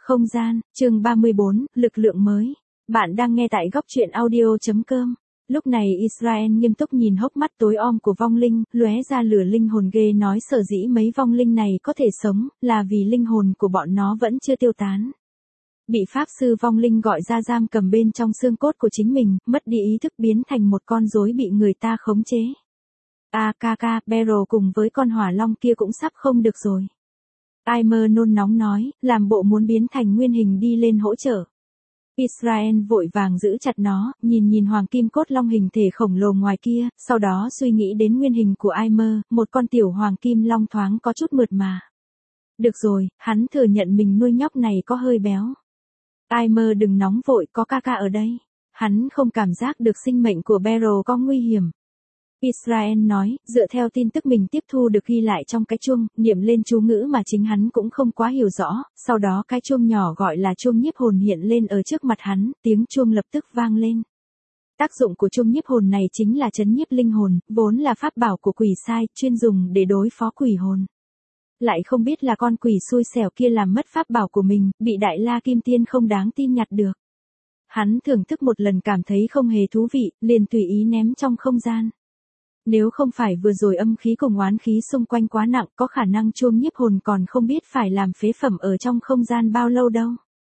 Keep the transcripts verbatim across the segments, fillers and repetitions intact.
Không gian, chương ba mươi bốn, lực lượng mới. Bạn đang nghe tại góc truyện audio chấm com. Lúc này Israel nghiêm túc nhìn hốc mắt tối om của vong linh, lóe ra lửa linh hồn ghê nói sở dĩ mấy vong linh này có thể sống, là vì linh hồn của bọn nó vẫn chưa tiêu tán. Bị pháp sư vong linh gọi ra giam cầm bên trong xương cốt của chính mình, mất đi ý thức biến thành một con rối bị người ta khống chế. a ca ca, Beryl cùng với con hỏa long kia cũng sắp không được rồi. Aimer nôn nóng nói, làm bộ muốn biến thành nguyên hình đi lên hỗ trợ. Israel vội vàng giữ chặt nó, nhìn nhìn hoàng kim cốt long hình thể khổng lồ ngoài kia, sau đó suy nghĩ đến nguyên hình của Aimer, một con tiểu hoàng kim long thoáng có chút mượt mà. Được rồi, hắn thừa nhận mình nuôi nhóc này có hơi béo. Aimer đừng nóng vội, có ca ca ở đây. Hắn không cảm giác được sinh mệnh của Beryl có nguy hiểm. Israel nói, dựa theo tin tức mình tiếp thu được ghi lại trong cái chuông, niệm lên chú ngữ mà chính hắn cũng không quá hiểu rõ, sau đó cái chuông nhỏ gọi là chuông nhiếp hồn hiện lên ở trước mặt hắn, tiếng chuông lập tức vang lên. Tác dụng của chuông nhiếp hồn này chính là trấn nhiếp linh hồn, vốn là pháp bảo của quỷ sai, chuyên dùng để đối phó quỷ hồn. Lại không biết là con quỷ xui xẻo kia làm mất pháp bảo của mình, bị Đại La Kim Tiên không đáng tin nhặt được. Hắn thưởng thức một lần cảm thấy không hề thú vị, liền tùy ý ném trong không gian. Nếu không phải vừa rồi âm khí cùng oán khí xung quanh quá nặng, có khả năng chuông nhiếp hồn còn không biết phải làm phế phẩm ở trong không gian bao lâu đâu.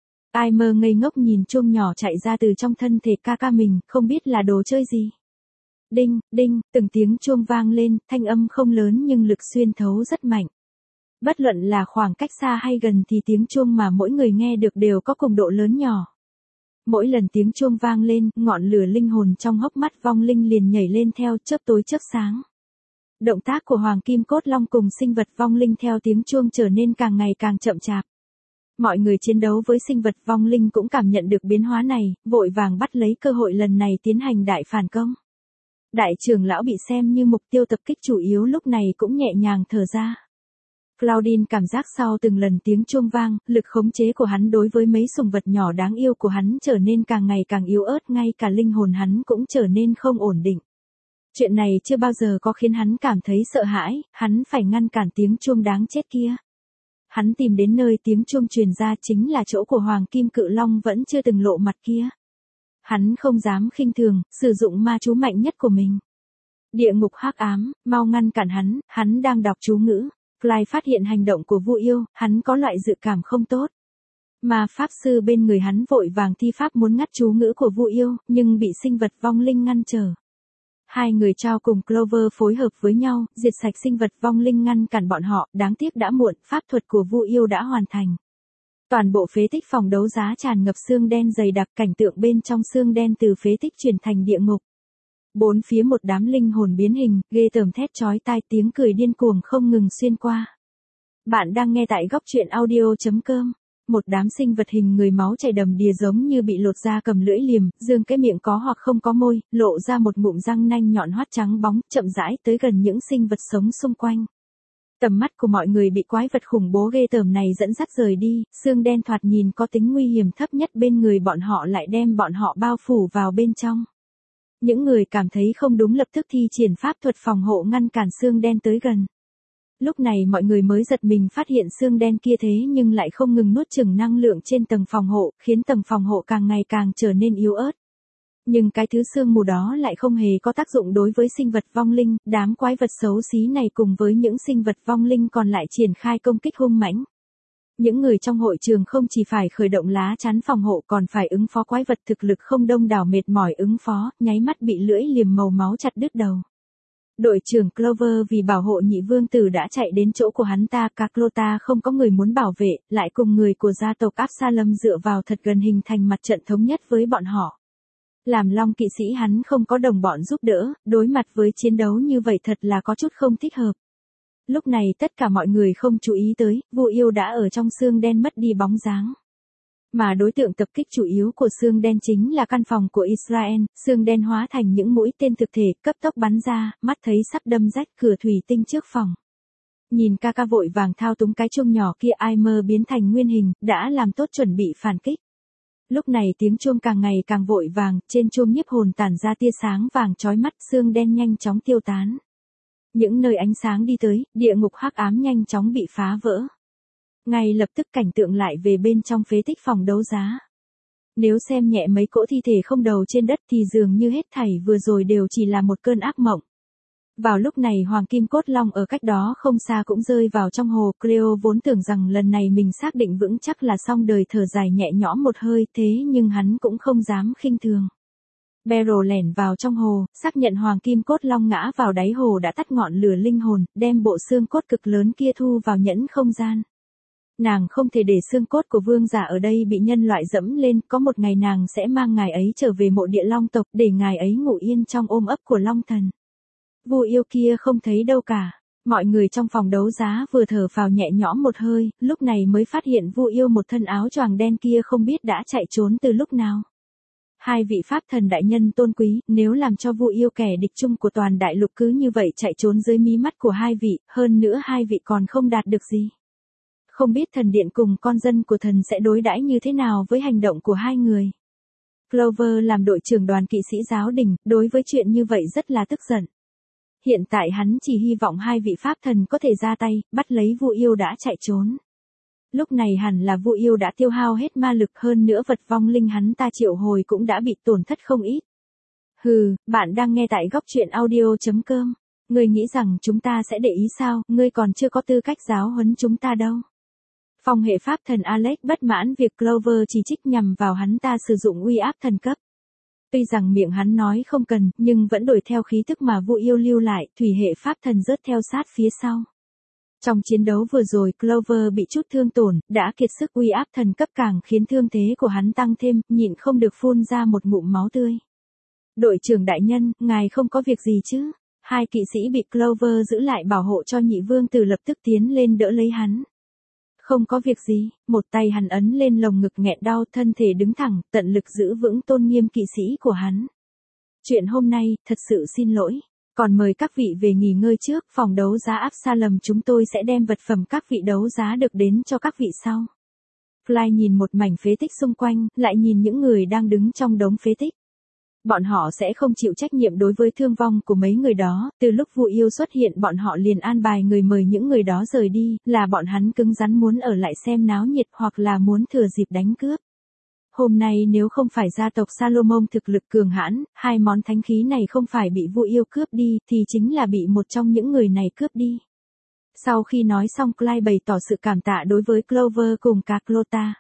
Aimer ngây ngốc nhìn chuông nhỏ chạy ra từ trong thân thể ca ca mình, không biết là đồ chơi gì. Đinh, đinh, từng tiếng chuông vang lên, thanh âm không lớn nhưng lực xuyên thấu rất mạnh. Bất luận là khoảng cách xa hay gần thì tiếng chuông mà mỗi người nghe được đều có cùng độ lớn nhỏ. Mỗi lần tiếng chuông vang lên, ngọn lửa linh hồn trong hốc mắt vong linh liền nhảy lên theo chớp tối chớp sáng. Động tác của hoàng kim cốt long cùng sinh vật vong linh theo tiếng chuông trở nên càng ngày càng chậm chạp. Mọi người chiến đấu với sinh vật vong linh cũng cảm nhận được biến hóa này, vội vàng bắt lấy cơ hội lần này tiến hành đại phản công. Đại trưởng lão bị xem như mục tiêu tập kích chủ yếu lúc này cũng nhẹ nhàng thở ra. Claudine cảm giác sau từng lần tiếng chuông vang, lực khống chế của hắn đối với mấy sủng vật nhỏ đáng yêu của hắn trở nên càng ngày càng yếu ớt, ngay cả linh hồn hắn cũng trở nên không ổn định. Chuyện này chưa bao giờ có khiến hắn cảm thấy sợ hãi, hắn phải ngăn cản tiếng chuông đáng chết kia. Hắn tìm đến nơi tiếng chuông truyền ra chính là chỗ của Hoàng Kim Cự Long vẫn chưa từng lộ mặt kia. Hắn không dám khinh thường, sử dụng ma chú mạnh nhất của mình. Địa ngục hắc ám, mau ngăn cản hắn, hắn đang đọc chú ngữ. Clyde phát hiện hành động của Vu Yêu, hắn có loại dự cảm không tốt. Mà pháp sư bên người hắn vội vàng thi pháp muốn ngắt chú ngữ của Vu Yêu, nhưng bị sinh vật vong linh ngăn trở. Hai người trao cùng Clover phối hợp với nhau, diệt sạch sinh vật vong linh ngăn cản bọn họ, đáng tiếc đã muộn, pháp thuật của Vu Yêu đã hoàn thành. Toàn bộ phế tích phòng đấu giá tràn ngập xương đen dày đặc, cảnh tượng bên trong xương đen từ phế tích chuyển thành địa ngục. Bốn phía một đám linh hồn biến hình, ghê tởm thét chói tai, tiếng cười điên cuồng không ngừng xuyên qua. Bạn đang nghe tại góc truyện audio chấm com. Một đám sinh vật hình người máu chảy đầm đìa giống như bị lột da cầm lưỡi liềm, dương cái miệng có hoặc không có môi, lộ ra một ngụm răng nanh nhọn hoắt trắng bóng, chậm rãi tới gần những sinh vật sống xung quanh. Tầm mắt của mọi người bị quái vật khủng bố ghê tởm này dẫn dắt rời đi, xương đen thoạt nhìn có tính nguy hiểm thấp nhất bên người bọn họ lại đem bọn họ bao phủ vào bên trong. Những người cảm thấy không đúng lập tức thi triển pháp thuật phòng hộ ngăn cản xương đen tới gần. Lúc này mọi người mới giật mình phát hiện xương đen kia thế nhưng lại không ngừng nuốt chửng năng lượng trên tầng phòng hộ, khiến tầng phòng hộ càng ngày càng trở nên yếu ớt. Nhưng cái thứ sương mù đó lại không hề có tác dụng đối với sinh vật vong linh, đám quái vật xấu xí này cùng với những sinh vật vong linh còn lại triển khai công kích hung mãnh. Những người trong hội trường không chỉ phải khởi động lá chắn phòng hộ còn phải ứng phó quái vật thực lực không đông đảo mệt mỏi ứng phó, nháy mắt bị lưỡi liềm màu máu chặt đứt đầu. Đội trưởng Clover vì bảo hộ nhị vương tử đã chạy đến chỗ của hắn ta, Carlotta không có người muốn bảo vệ, lại cùng người của gia tộc Absalom dựa vào thật gần hình thành mặt trận thống nhất với bọn họ. Làm Long kỵ sĩ hắn không có đồng bọn giúp đỡ, đối mặt với chiến đấu như vậy thật là có chút không thích hợp. Lúc này tất cả mọi người không chú ý tới, Vu Yêu đã ở trong xương đen mất đi bóng dáng. Mà đối tượng tập kích chủ yếu của xương đen chính là căn phòng của Israel, xương đen hóa thành những mũi tên thực thể, cấp tốc bắn ra, mắt thấy sắp đâm rách cửa thủy tinh trước phòng. Nhìn ca ca vội vàng thao túng cái chuông nhỏ kia, Aimer biến thành nguyên hình, đã làm tốt chuẩn bị phản kích. Lúc này tiếng chuông càng ngày càng vội vàng, trên chuông nhiếp hồn tản ra tia sáng vàng chói mắt, xương đen nhanh chóng tiêu tán. Những nơi ánh sáng đi tới, địa ngục hắc ám nhanh chóng bị phá vỡ. Ngay lập tức cảnh tượng lại về bên trong phế tích phòng đấu giá. Nếu xem nhẹ mấy cỗ thi thể không đầu trên đất thì dường như hết thảy vừa rồi đều chỉ là một cơn ác mộng. Vào lúc này Hoàng Kim Cốt Long ở cách đó không xa cũng rơi vào trong hồ. Cleo vốn tưởng rằng lần này mình xác định vững chắc là xong đời, thở dài nhẹ nhõm một hơi, thế nhưng hắn cũng không dám khinh thường. Beryl lẻn vào trong hồ, xác nhận Hoàng Kim Cốt Long ngã vào đáy hồ đã tắt ngọn lửa linh hồn, đem bộ xương cốt cực lớn kia thu vào nhẫn không gian. Nàng không thể để xương cốt của vương giả ở đây bị nhân loại dẫm lên, có một ngày nàng sẽ mang ngài ấy trở về mộ địa Long tộc để ngài ấy ngủ yên trong ôm ấp của Long thần. Vu yêu kia không thấy đâu cả. Mọi người trong phòng đấu giá vừa thở phào nhẹ nhõm một hơi, lúc này mới phát hiện Vu yêu một thân áo choàng đen kia không biết đã chạy trốn từ lúc nào. Hai vị pháp thần đại nhân tôn quý, nếu làm cho Vu yêu kẻ địch chung của toàn đại lục cứ như vậy chạy trốn dưới mí mắt của hai vị, hơn nữa hai vị còn không đạt được gì. Không biết thần điện cùng con dân của thần sẽ đối đãi như thế nào với hành động của hai người. Clover làm đội trưởng đoàn kỵ sĩ giáo đình, đối với chuyện như vậy rất là tức giận. Hiện tại hắn chỉ hy vọng hai vị pháp thần có thể ra tay, bắt lấy Vu yêu đã chạy trốn. Lúc này hẳn là Vu yêu đã tiêu hao hết ma lực, hơn nữa vật vong linh hắn ta triệu hồi cũng đã bị tổn thất không ít. Hừ, bạn đang nghe tại góc truyện audio chấm com. Ngươi nghĩ rằng chúng ta sẽ để ý sao, ngươi còn chưa có tư cách giáo huấn chúng ta đâu. Phong hệ pháp thần Alex bất mãn việc Clover chỉ trích nhằm vào hắn ta sử dụng uy áp thần cấp. Tuy rằng miệng hắn nói không cần, nhưng vẫn đổi theo khí tức mà Vu yêu lưu lại, thủy hệ pháp thần rớt theo sát phía sau. Trong chiến đấu vừa rồi Clover bị chút thương tổn, đã kiệt sức, uy áp thần cấp càng khiến thương thế của hắn tăng thêm, nhịn không được phun ra một ngụm máu tươi. Đội trưởng đại nhân, ngài không có việc gì chứ? Hai kỵ sĩ bị Clover giữ lại bảo hộ cho nhị vương tử lập tức tiến lên đỡ lấy hắn. Không có việc gì, một tay hắn ấn lên lồng ngực nghẹn đau, thân thể đứng thẳng, tận lực giữ vững tôn nghiêm kỵ sĩ của hắn. Chuyện hôm nay, thật sự xin lỗi. Còn mời các vị về nghỉ ngơi trước, phòng đấu giá Absalom chúng tôi sẽ đem vật phẩm các vị đấu giá được đến cho các vị sau. Clyde nhìn một mảnh phế tích xung quanh, lại nhìn những người đang đứng trong đống phế tích. Bọn họ sẽ không chịu trách nhiệm đối với thương vong của mấy người đó, từ lúc Vu yêu xuất hiện bọn họ liền an bài người mời những người đó rời đi, là bọn hắn cứng rắn muốn ở lại xem náo nhiệt hoặc là muốn thừa dịp đánh cướp. Hôm nay nếu không phải gia tộc Salomon thực lực cường hãn, hai món thánh khí này không phải bị Vu yêu cướp đi, thì chính là bị một trong những người này cướp đi. Sau khi nói xong Clyde bày tỏ sự cảm tạ đối với Clover cùng Carlotta.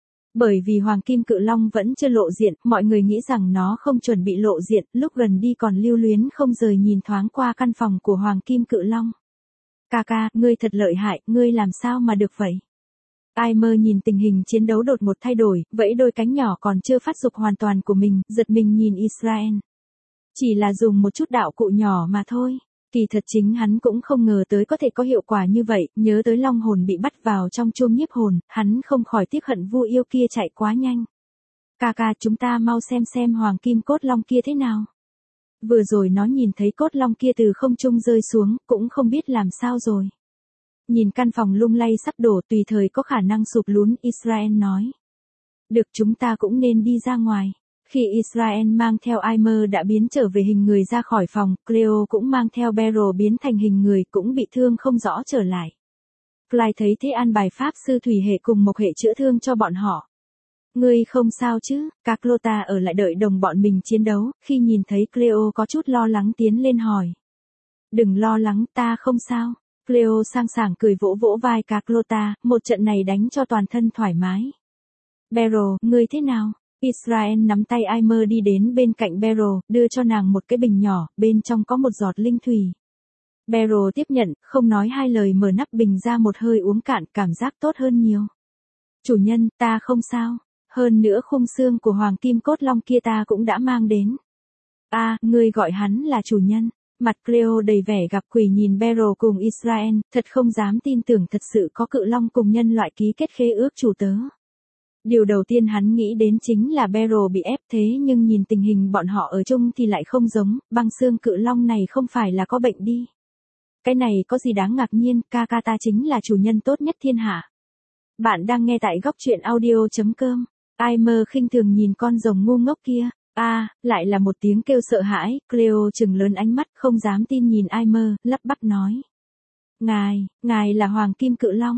Bởi vì Hoàng Kim Cự Long vẫn chưa lộ diện, mọi người nghĩ rằng nó không chuẩn bị lộ diện, lúc gần đi còn lưu luyến không rời nhìn thoáng qua căn phòng của Hoàng Kim Cự Long. Ca ca, ngươi thật lợi hại, ngươi làm sao mà được vậy? Aimer nhìn tình hình chiến đấu đột một thay đổi, vẫy đôi cánh nhỏ còn chưa phát dục hoàn toàn của mình, giật mình nhìn Israel. Chỉ là dùng một chút đạo cụ nhỏ mà thôi. Kỳ thật chính hắn cũng không ngờ tới có thể có hiệu quả như vậy, nhớ tới long hồn bị bắt vào trong chuông nhiếp hồn, hắn không khỏi tiếc hận Vu yêu kia chạy quá nhanh. Ca ca, chúng ta mau xem xem Hoàng Kim Cốt Long kia thế nào. Vừa rồi nó nhìn thấy cốt long kia từ không trung rơi xuống, cũng không biết làm sao rồi. Nhìn căn phòng lung lay sắp đổ, tùy thời có khả năng sụp lún, Israel nói. Được, chúng ta cũng nên đi ra ngoài. Khi Israel mang theo Aimer đã biến trở về hình người ra khỏi phòng, Cleo cũng mang theo Beryl biến thành hình người, cũng bị thương không rõ trở lại. Clyde thấy thế an bài pháp sư thủy hệ cùng mộc hệ chữa thương cho bọn họ. Ngươi không sao chứ? Carlotta ở lại đợi đồng bọn mình chiến đấu, khi nhìn thấy Cleo có chút lo lắng tiến lên hỏi. Đừng lo lắng, ta không sao. Cleo sang sảng cười vỗ vỗ vai Carlotta, một trận này đánh cho toàn thân thoải mái. Beryl, ngươi thế nào? Israel nắm tay Aimer đi đến bên cạnh Beryl, đưa cho nàng một cái bình nhỏ, bên trong có một giọt linh thủy. Beryl tiếp nhận, không nói hai lời mở nắp bình ra một hơi uống cạn, cảm giác tốt hơn nhiều. Chủ nhân, ta không sao. Hơn nữa khung xương của Hoàng Kim Cốt Long kia ta cũng đã mang đến. A, à, ngươi gọi hắn là chủ nhân. Mặt Cleo đầy vẻ gặp quỷ nhìn Beryl cùng Israel, thật không dám tin tưởng thật sự có cự long cùng nhân loại ký kết khế ước chủ tớ. Điều đầu tiên hắn nghĩ đến chính là Beryl bị ép, thế nhưng nhìn tình hình bọn họ ở chung thì lại không giống, băng xương cự long này không phải là có bệnh đi. Cái này có gì đáng ngạc nhiên, ca ca ta chính là chủ nhân tốt nhất thiên hạ. Bạn đang nghe tại góc truyện audio chấm com. Aimer khinh thường nhìn con rồng ngu ngốc kia. A, à, lại là một tiếng kêu sợ hãi, Cleo trừng lớn ánh mắt, không dám tin nhìn Aimer, lắp bắp nói. Ngài, ngài là Hoàng Kim Cự Long.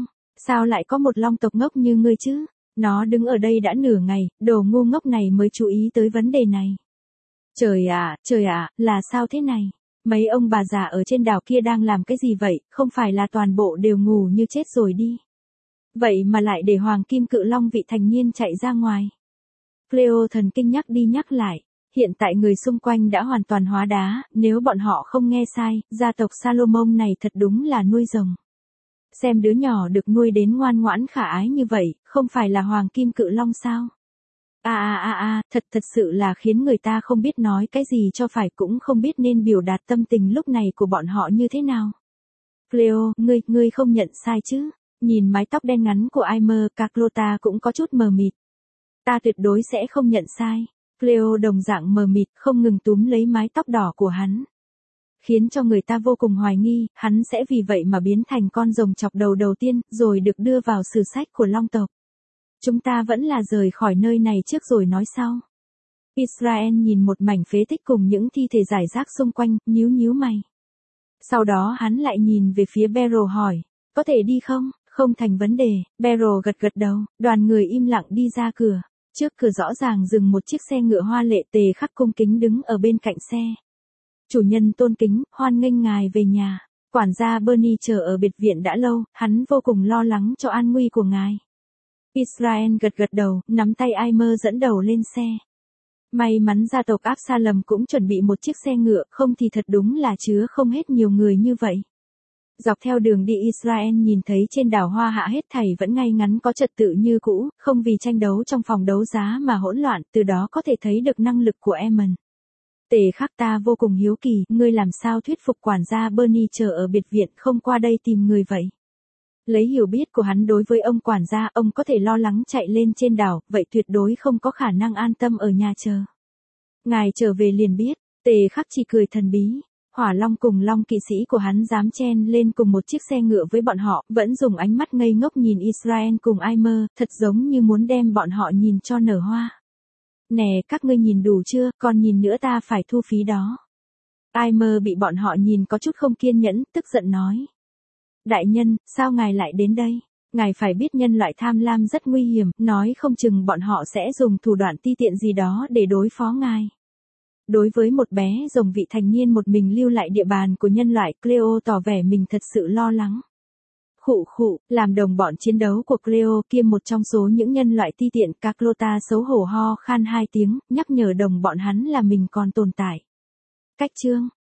Sao lại có một long tộc ngốc như ngươi chứ? Nó đứng ở đây đã nửa ngày, đồ ngu ngốc này mới chú ý tới vấn đề này. Trời ạ, trời ạ, là sao thế này? Mấy ông bà già ở trên đảo kia đang làm cái gì vậy, không phải là toàn bộ đều ngủ như chết rồi đi. Vậy mà lại để hoàng kim cự long vị thành niên chạy ra ngoài. Cleo thần kinh nhắc đi nhắc lại. Hiện tại người xung quanh đã hoàn toàn hóa đá, nếu bọn họ không nghe sai, gia tộc Salomon này thật đúng là nuôi rồng. Xem đứa nhỏ được nuôi đến ngoan ngoãn khả ái như vậy, không phải là hoàng kim cự long sao? À à à à, thật thật sự là khiến người ta không biết nói cái gì cho phải, cũng không biết nên biểu đạt tâm tình lúc này của bọn họ như thế nào. Cleo, ngươi, ngươi không nhận sai chứ? Nhìn mái tóc đen ngắn của Aimer, Carlotta cũng có chút mờ mịt. Ta tuyệt đối sẽ không nhận sai. Cleo đồng dạng mờ mịt, không ngừng túm lấy mái tóc đỏ của hắn. Khiến cho người ta vô cùng hoài nghi, hắn sẽ vì vậy mà biến thành con rồng chọc đầu đầu tiên, rồi được đưa vào sử sách của long tộc. Chúng ta vẫn là rời khỏi nơi này trước rồi nói sau. Israel nhìn một mảnh phế tích cùng những thi thể rải rác xung quanh, nhíu nhíu mày. Sau đó hắn lại nhìn về phía Beryl hỏi, có thể đi không? Không thành vấn đề, Beryl gật gật đầu, đoàn người im lặng đi ra cửa. Trước cửa rõ ràng dừng một chiếc xe ngựa hoa lệ, Tề Khắc cung kính đứng ở bên cạnh xe. Chủ nhân tôn kính, hoan nghênh ngài về nhà. Quản gia Bernie chờ ở biệt viện đã lâu, hắn vô cùng lo lắng cho an nguy của ngài. Israel gật gật đầu, nắm tay Aimer dẫn đầu lên xe. May mắn gia tộc Absalom cũng chuẩn bị một chiếc xe ngựa, không thì thật đúng là chứa không hết nhiều người như vậy. Dọc theo đường đi Israel nhìn thấy trên đảo Hoa Hạ hết thảy vẫn ngay ngắn có trật tự như cũ, không vì tranh đấu trong phòng đấu giá mà hỗn loạn, từ đó có thể thấy được năng lực của Eamon. Tề Khắc, ta vô cùng hiếu kỳ, ngươi làm sao thuyết phục quản gia Bernie chờ ở biệt viện không qua đây tìm người vậy? Lấy hiểu biết của hắn đối với ông quản gia, ông có thể lo lắng chạy lên trên đảo, vậy tuyệt đối không có khả năng an tâm ở nhà chờ. Ngài trở về liền biết, Tề Khắc chỉ cười thần bí. Hỏa Long cùng Long kỵ sĩ của hắn dám chen lên cùng một chiếc xe ngựa với bọn họ, vẫn dùng ánh mắt ngây ngốc nhìn Israel cùng Aimer, thật giống như muốn đem bọn họ nhìn cho nở hoa. Nè, các ngươi nhìn đủ chưa, còn nhìn nữa ta phải thu phí đó. Aimer bị bọn họ nhìn có chút không kiên nhẫn, tức giận nói. Đại nhân, sao ngài lại đến đây? Ngài phải biết nhân loại tham lam rất nguy hiểm, nói không chừng bọn họ sẽ dùng thủ đoạn ti tiện gì đó để đối phó ngài. Đối với một bé rồng vị thành niên một mình lưu lại địa bàn của nhân loại, Cleo tỏ vẻ mình thật sự lo lắng. Khụ khụ, làm đồng bọn chiến đấu của Cleo kiêm một trong số những nhân loại ti tiện, Carlotta xấu hổ ho khan hai tiếng, nhắc nhở đồng bọn hắn là mình còn tồn tại. Cách chương